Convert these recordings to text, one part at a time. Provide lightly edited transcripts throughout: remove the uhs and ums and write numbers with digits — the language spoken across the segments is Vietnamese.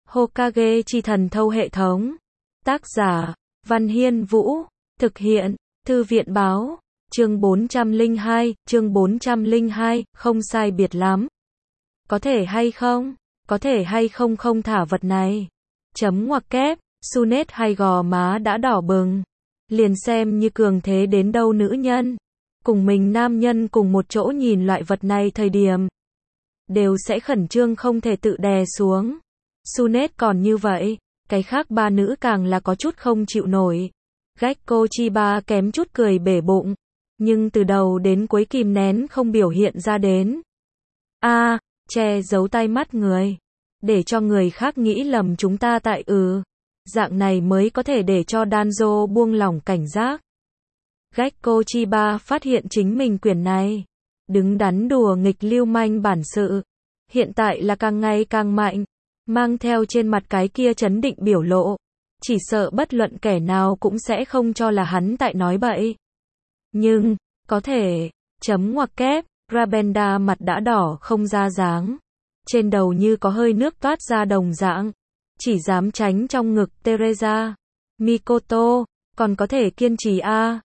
Hokage chi thần thâu hệ thống. Tác giả, Văn Hiên Vũ. Thực hiện, Thư viện báo. Chương 402, không sai biệt lắm. Có thể hay không không thả vật này. Chấm ngoặc kép, Sunet hay gò má đã đỏ bừng. Liền xem như cường thế đến đâu nữ nhân. Cùng mình nam nhân cùng một chỗ nhìn loại vật này thời điểm. Đều sẽ khẩn trương không thể tự đè xuống. Sunet còn như vậy, cái khác ba nữ càng là có chút không chịu nổi. Gekko Chiba kém chút cười bể bụng. Nhưng từ đầu đến cuối kìm nén không biểu hiện ra đến. Che giấu tay mắt người. Để cho người khác nghĩ lầm chúng ta tại dạng này mới có thể để cho Danzo buông lỏng cảnh giác. Gekko Chiba phát hiện chính mình quyền này. Đứng đắn đùa nghịch lưu manh bản sự. Hiện tại là càng ngày càng mạnh. Mang theo trên mặt cái kia trấn định biểu lộ. Chỉ sợ bất luận kẻ nào cũng sẽ không cho là hắn tại nói bậy. Nhưng, có thể, chấm ngoặc kép, Rabenda mặt đã đỏ không ra dáng. Trên đầu như có hơi nước toát ra đồng dạng. Chỉ dám tránh trong ngực Teresa. Mikoto, còn có thể kiên trì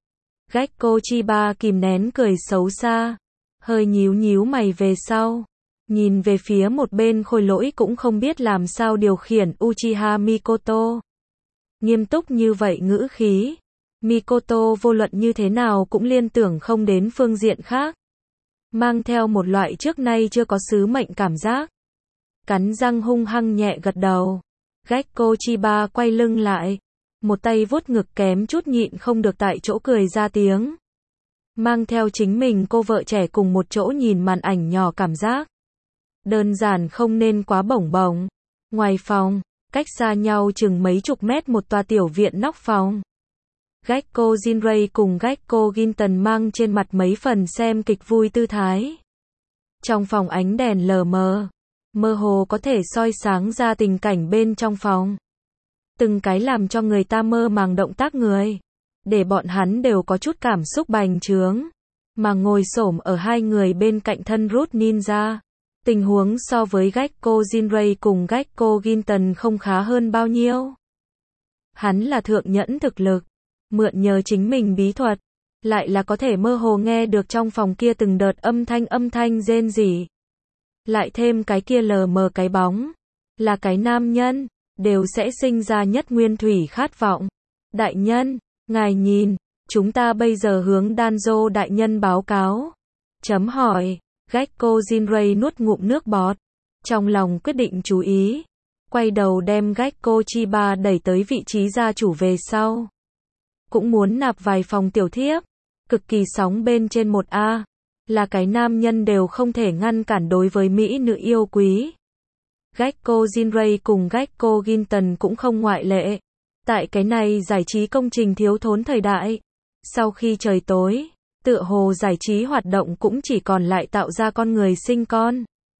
Gekko Chiba kìm nén cười xấu xa. Hơi nhíu mày về sau. Nhìn về phía một bên khôi lỗi cũng không biết làm sao điều khiển Uchiha Mikoto. Nghiêm túc như vậy ngữ khí. Mikoto vô luận như thế nào cũng liên tưởng không đến phương diện khác. Mang theo một loại trước nay chưa có sứ mệnh cảm giác. Cắn răng hung hăng nhẹ gật đầu. Gekko Chiba quay lưng lại. Một tay vuốt ngực kém chút nhịn không được tại chỗ cười ra tiếng. Mang theo chính mình cô vợ trẻ cùng một chỗ nhìn màn ảnh nhỏ cảm giác. Đơn giản không nên quá bổng bổng. Ngoài phòng, cách xa nhau chừng mấy chục mét một tòa tiểu viện nóc phòng. Gekko Jinrei cùng Gekko Ginton mang trên mặt mấy phần xem kịch vui tư thái. Trong phòng ánh đèn lờ mờ, mơ hồ có thể soi sáng ra tình cảnh bên trong phòng. Từng cái làm cho người ta mơ màng động tác người. Để bọn hắn đều có chút cảm xúc bành trướng. Mà ngồi xổm ở hai người bên cạnh thân Root Ninja. Tình huống so với Gekko Jinrei cùng Gekko Ginton không khá hơn bao nhiêu. Hắn là thượng nhẫn thực lực. Mượn nhờ chính mình bí thuật. Lại là có thể mơ hồ nghe được trong phòng kia từng đợt âm thanh rên rỉ. Lại thêm cái kia lờ mờ cái bóng. Là cái nam nhân. Đều sẽ sinh ra nhất nguyên thủy khát vọng. Đại nhân, ngài nhìn. Chúng ta bây giờ hướng Danzo đại nhân báo cáo. Chấm hỏi. Gekko Jinrei nuốt ngụm nước bọt. Trong lòng quyết định chú ý. Quay đầu đem Gekko Chiba đẩy tới vị trí gia chủ về sau. Cũng muốn nạp vài phòng tiểu thiếp. Cực kỳ sóng bên trên một là cái nam nhân đều không thể ngăn cản đối với mỹ nữ yêu quý. Gekko Jinrei cùng Gekko Ginton cũng không ngoại lệ. Tại cái này giải trí công trình thiếu thốn thời đại. Sau khi trời tối, tựa hồ giải trí hoạt động cũng chỉ còn lại tạo ra con người sinh con.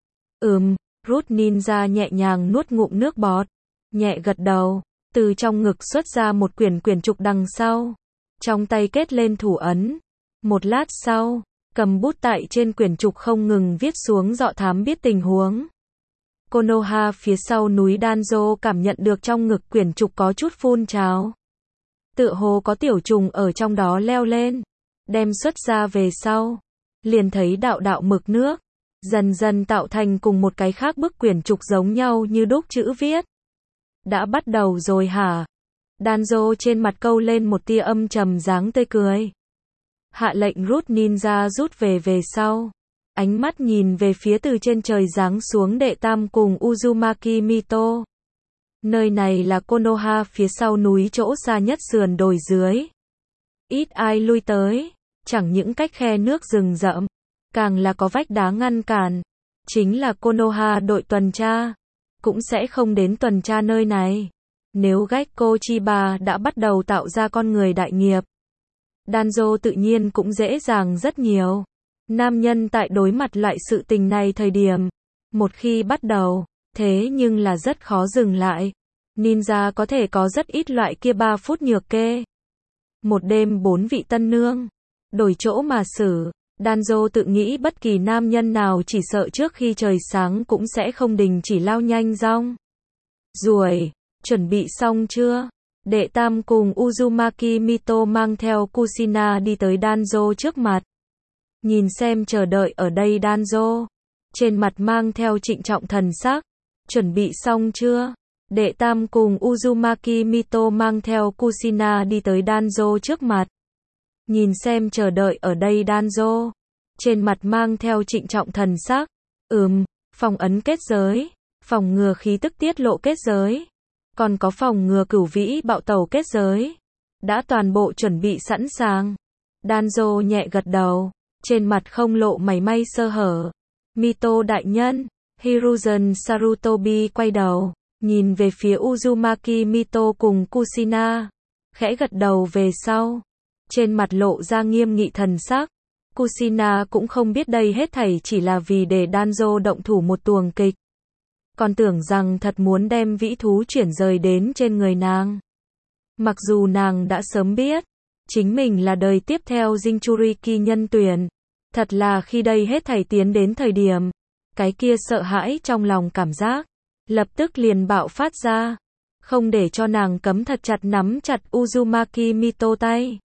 Root Ninja nhẹ nhàng nuốt ngụm nước bọt. Nhẹ gật đầu. Từ trong ngực xuất ra một quyển trục đằng sau. Trong tay kết lên thủ ấn. Một lát sau, cầm bút tại trên quyển trục không ngừng viết xuống dọ thám biết tình huống. Konoha phía sau núi Danzo cảm nhận được trong ngực quyển trục có chút phun trào. Tựa hồ có tiểu trùng ở trong đó leo lên. Đem xuất ra về sau. Liền thấy đạo mực nước. Dần dần tạo thành cùng một cái khác bức quyển trục giống nhau như đúc chữ viết. Đã bắt đầu rồi hả? Danzo trên mặt câu lên một tia âm trầm dáng tươi cười. Hạ lệnh Root Ninja rút về sau. Ánh mắt nhìn về phía từ trên trời giáng xuống đệ tam cùng Uzumaki Mito. Nơi này là Konoha phía sau núi chỗ xa nhất sườn đồi dưới. Ít ai lui tới. Chẳng những cách khe nước rừng rậm. Càng là có vách đá ngăn cản. Chính là Konoha đội tuần tra. Cũng sẽ không đến tuần tra nơi này. Nếu Gekko Chiba đã bắt đầu tạo ra con người đại nghiệp. Danzo tự nhiên cũng dễ dàng rất nhiều. Nam nhân tại đối mặt loại sự tình này thời điểm. Một khi bắt đầu, thế nhưng là rất khó dừng lại. Ninja có thể có rất ít loại kia 3 phút nhược kê. Một đêm 4 vị tân nương. Đổi chỗ mà xử. Danzo tự nghĩ bất kỳ nam nhân nào chỉ sợ trước khi trời sáng cũng sẽ không đình chỉ lao nhanh rong. Ruồi, chuẩn bị xong chưa? Đệ tam cùng Uzumaki Mito mang theo Kushina đi tới Danzo trước mặt. Nhìn xem chờ đợi ở đây Danzo. Trên mặt mang theo trịnh trọng thần sắc. Chuẩn bị xong chưa? Đệ tam cùng Uzumaki Mito mang theo Kushina đi tới Danzo trước mặt. Nhìn xem chờ đợi ở đây Danzo. Trên mặt mang theo trịnh trọng thần sắc. Phòng ấn kết giới. Phòng ngừa khí tức tiết lộ kết giới. Còn có phòng ngừa cửu vĩ bạo tẩu kết giới. Đã toàn bộ chuẩn bị sẵn sàng. Danzo nhẹ gật đầu. Trên mặt không lộ mảy may sơ hở. Mito đại nhân. Hiruzen Sarutobi quay đầu. Nhìn về phía Uzumaki Mito cùng Kushina. Khẽ gật đầu về sau. Trên mặt lộ ra nghiêm nghị thần sắc. Kushina cũng không biết đây hết thảy chỉ là vì để Danzo động thủ một tuồng kịch. Còn tưởng rằng thật muốn đem vĩ thú chuyển rời đến trên người nàng. Mặc dù nàng đã sớm biết, chính mình là đời tiếp theo Jinchuriki nhân tuyển. Thật là khi đây hết thảy tiến đến thời điểm, cái kia sợ hãi trong lòng cảm giác, lập tức liền bạo phát ra. Không để cho nàng cấm thật chặt nắm chặt Uzumaki Mito tay.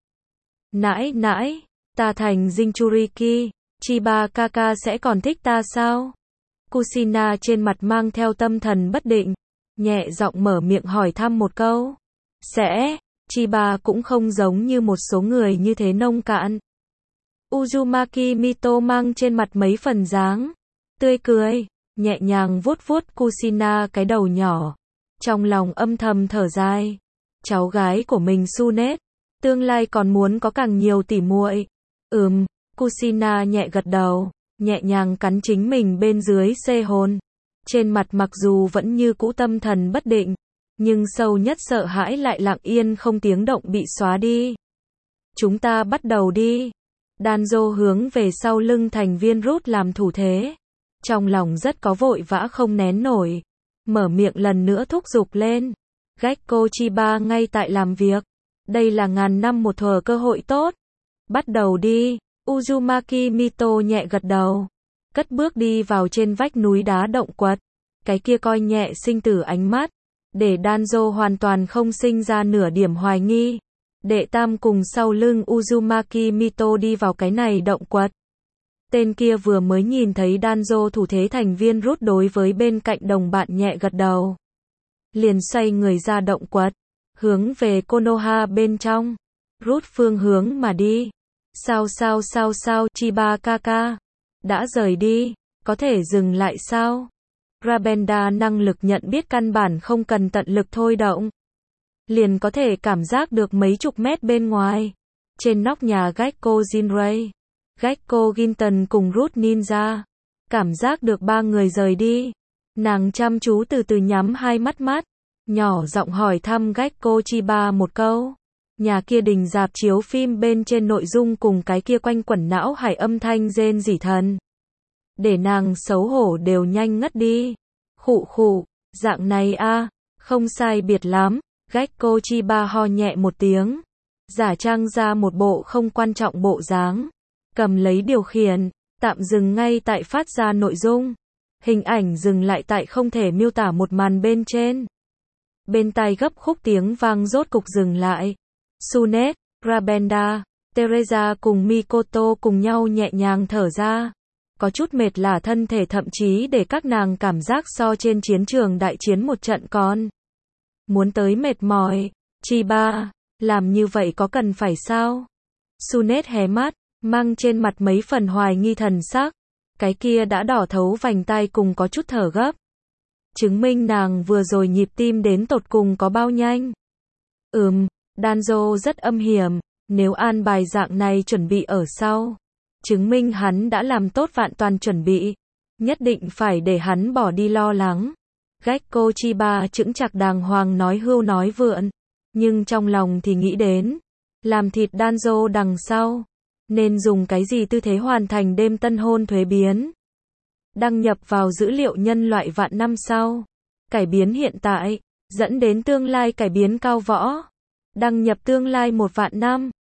Nãi, ta thành Jinchuriki, Chiba Kaka sẽ còn thích ta sao? Kushina trên mặt mang theo tâm thần bất định, nhẹ giọng mở miệng hỏi thăm một câu. Sẽ, Chiba cũng không giống như một số người như thế nông cạn. Uzumaki Mito mang trên mặt mấy phần dáng tươi cười, nhẹ nhàng vuốt vuốt Kushina cái đầu nhỏ. Trong lòng âm thầm thở dài. Cháu gái của mình Tsunade, tương lai còn muốn có càng nhiều tỉ muội. Kushina nhẹ gật đầu, nhẹ nhàng cắn chính mình bên dưới xê hồn. Trên mặt mặc dù vẫn như cũ tâm thần bất định, nhưng sâu nhất sợ hãi lại lặng yên không tiếng động bị xóa đi. Chúng ta bắt đầu đi. Danzo hướng về sau lưng thành viên rút làm thủ thế. Trong lòng rất có vội vã không nén nổi. Mở miệng lần nữa thúc giục lên. Gekko Chiba ngay tại làm việc. Đây là ngàn năm một thuở cơ hội tốt. Bắt đầu đi. Uzumaki Mito nhẹ gật đầu. Cất bước đi vào trên vách núi đá động quật. Cái kia coi nhẹ sinh tử ánh mắt. Để Danzo hoàn toàn không sinh ra nửa điểm hoài nghi. Đệ tam cùng sau lưng Uzumaki Mito đi vào cái này động quật. Tên kia vừa mới nhìn thấy Danzo thủ thế thành viên rút đối với bên cạnh đồng bạn nhẹ gật đầu. Liền xoay người ra động quật. Hướng về Konoha bên trong. Rút phương hướng mà đi. Sao, Chiba Kaka. Đã rời đi. Có thể dừng lại sao? Rabenda năng lực nhận biết căn bản không cần tận lực thôi động. Liền có thể cảm giác được mấy chục mét bên ngoài. Trên nóc nhà Gekko Jinrei. Gekko Ginton cùng Root Ninja. Cảm giác được ba người rời đi. Nàng chăm chú từ từ nhắm hai mắt. Nhỏ giọng hỏi thăm Gekko Chiba một câu. Nhà kia đình rạp chiếu phim bên trên nội dung cùng cái kia quanh quẩn não hải âm thanh rên rỉ thần. Để nàng xấu hổ đều nhanh ngất đi. Khụ, dạng này không sai biệt lắm. Gekko Chiba ho nhẹ một tiếng. Giả trang ra một bộ không quan trọng bộ dáng. Cầm lấy điều khiển, tạm dừng ngay tại phát ra nội dung. Hình ảnh dừng lại tại không thể miêu tả một màn bên trên. Bên tai gấp khúc tiếng vang rốt cục dừng lại. Tsunade, Rabenda, Teresa cùng Mikoto cùng nhau nhẹ nhàng thở ra. Có chút mệt lả thân thể thậm chí để các nàng cảm giác so trên chiến trường đại chiến một trận còn. Muốn tới mệt mỏi. Chiba, làm như vậy có cần phải sao? Tsunade hé mắt, mang trên mặt mấy phần hoài nghi thần sắc. Cái kia đã đỏ thấu vành tai cùng có chút thở gấp. Chứng minh nàng vừa rồi nhịp tim đến tột cùng có bao nhanh. Danzo rất âm hiểm, nếu an bài dạng này chuẩn bị ở sau. Chứng minh hắn đã làm tốt vạn toàn chuẩn bị. Nhất định phải để hắn bỏ đi lo lắng. Gekko Chiba chững chạc đàng hoàng nói hưu nói vượn. Nhưng trong lòng thì nghĩ đến. Làm thịt Danzo đằng sau. Nên dùng cái gì tư thế hoàn thành đêm tân hôn thuế biến. Đăng nhập vào dữ liệu nhân loại vạn năm sau. Cải biến hiện tại. Dẫn đến tương lai cải biến cao võ. Đăng nhập tương lai 1 vạn năm.